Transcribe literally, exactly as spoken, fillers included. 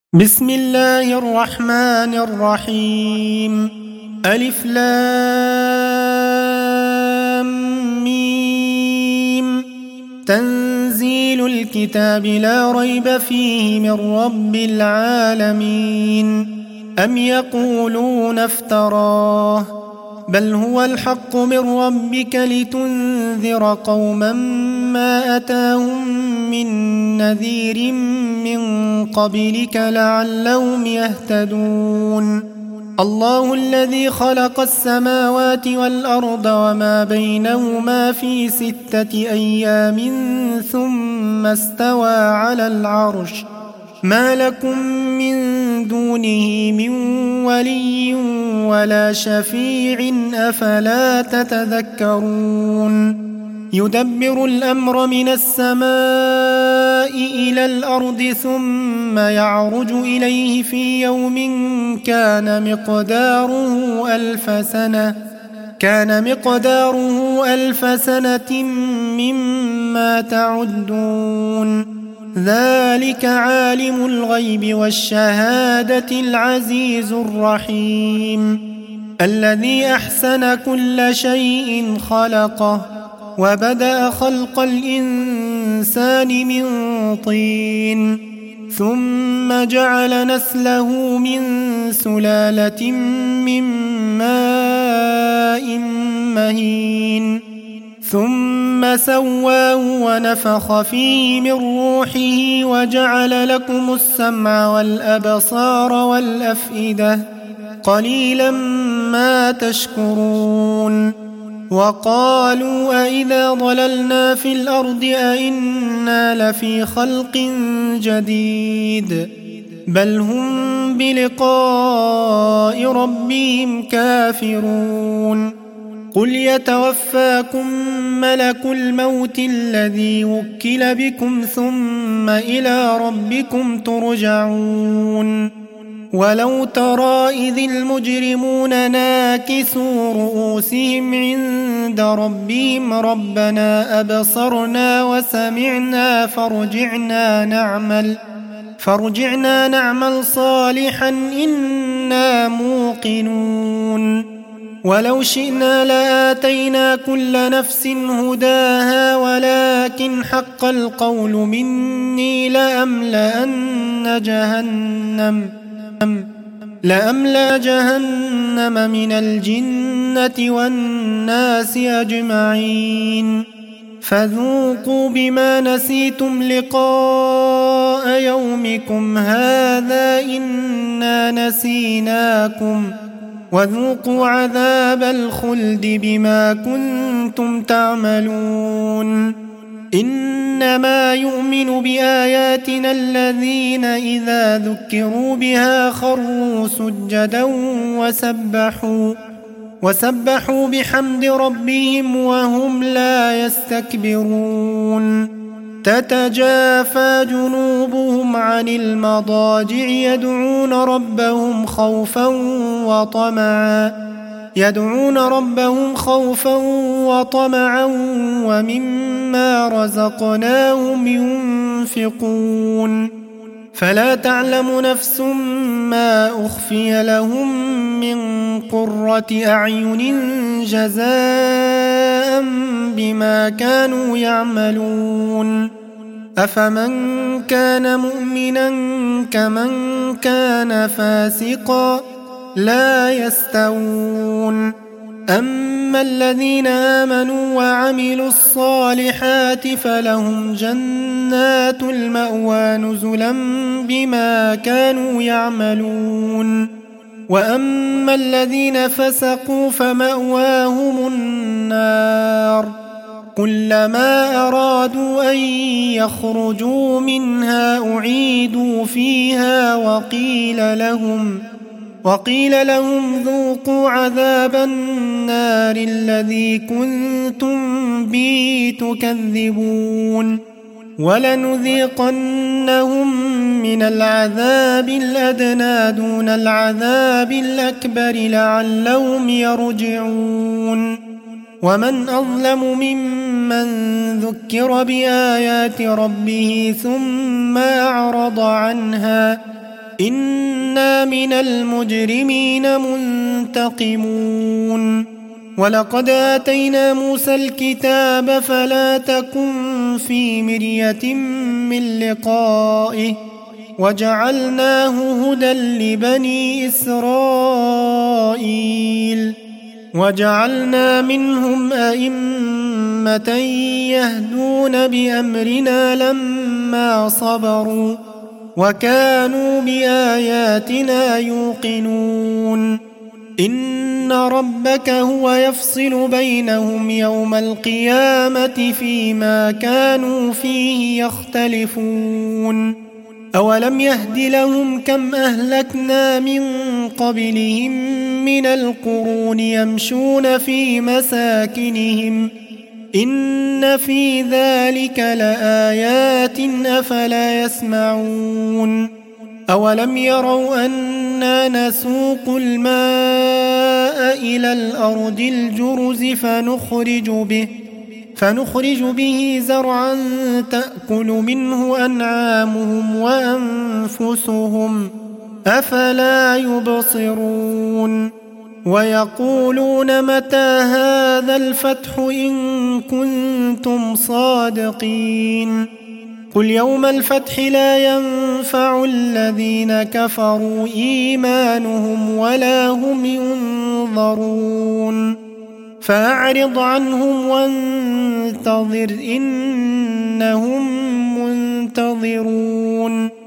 بسم الله الرحمن الرحيم. ألف لام ميم. تنزيل الكتاب لا ريب فيه من رب العالمين. أم يقولون افتراه بل هو الحق من ربك لتنذر قوما ما أتاهم من نذير من قبلك لعلهم يهتدون. الله الذي خلق السماوات والأرض وما بينهما في ستة أيام ثم استوى على العرش ما لكم من دونه من ولي ولا شفيع أفلا تتذكرون. يدبر الأمر من السماء إلى الأرض ثم يعرج إليه في يوم كان مقداره ألف سنة كان مقداره ألف سنة مما تعدون. ذلك عالم الغيب والشهادة العزيز الرحيم الذي أحسن كل شيء خلقه وبدأ خلق الإنسان من طين ثم جعل نسله من سلالة من ماء مهين ثم سواه ونفخ فيه من روحه وجعل لكم السمع والأبصار والأفئدة قليلا ما تشكرون. وقالوا أئذا ضللنا في الأرض أئنا لفي خلق جديد بل هم بلقاء ربهم كافرون. قل يتوفاكم ملك الموت الذي وكل بكم ثم إلى ربكم ترجعون. ولو ترى إذ المجرمون ناكسوا رؤوسهم عند ربهم ربنا أبصرنا وسمعنا فارجعنا نعمل فارجعنا نعمل صالحا إنا موقنون. ولو شئنا لآتينا كل نفس هداها ولكن حق القول مني لأملأن جهنم لأملأ جهنم من الجنة والناس أجمعين. فذوقوا بما نسيتم لقاء يومكم هذا إنا نسيناكم وذوقوا عذاب الخلد بما كنتم تعملون. إنما يؤمن بآياتنا الذين إذا ذكروا بها خروا سجدا وسبحوا وسبحوا بحمد ربهم وهم لا يستكبرون. تتجافى جنوبهم عن المضاجع يدعون ربهم خوفا وطمعا يدعون ربهم خوفا وطمعا ومما رزقناهم ينفقون. فلا تعلم نفس ما أخفي لهم من قرة أعين جزاء بما كانوا يعملون. أفمن كان مؤمنا كمن كان فاسقا لا يستوون. أما الذين آمنوا وعملوا الصالحات فلهم جنات المأوى نزلا بما كانوا يعملون. وأما الذين فسقوا فمأواهم النار كلما أرادوا أن يخرجوا منها أعيدوا فيها وقيل لهم وقيل لهم ذوقوا عذاب النار الذي كنتم به تكذبون. ولنذيقنهم من العذاب الأدنى دون العذاب الأكبر لعلهم يرجعون. ومن أظلم ممن ذكر بآيات ربه ثم أعرض عنها إنا من المجرمين منتقمون ولقد آتينا موسى الكتاب فلا تكن في مرية من لقائه وجعلناه هدى لبني إسرائيل وجعلنا منهم أئمة يهدون بأمرنا لما صبروا وكانوا بآياتنا يوقنون إن ربك هو يفصل بينهم يوم القيامة فيما كانوا فيه يختلفون أولم يهد لهم كم أهلكنا من قبلهم من القرون يمشون في مساكنهم إن في ذلك لآيات أفلا يسمعون أولم يروا أنا نسوق الماء إلى الأرض الجرز فنخرج به فنخرج به زرعا تأكل منه أنعامهم وأنفسهم أفلا يبصرون ويقولون متى هذا الفتح إن كنتم صادقين قل يوم الفتح لا ينفع الذين كفروا إيمانهم ولا هم ينظرون فأعرض عنهم وانتظر إنهم منتظرون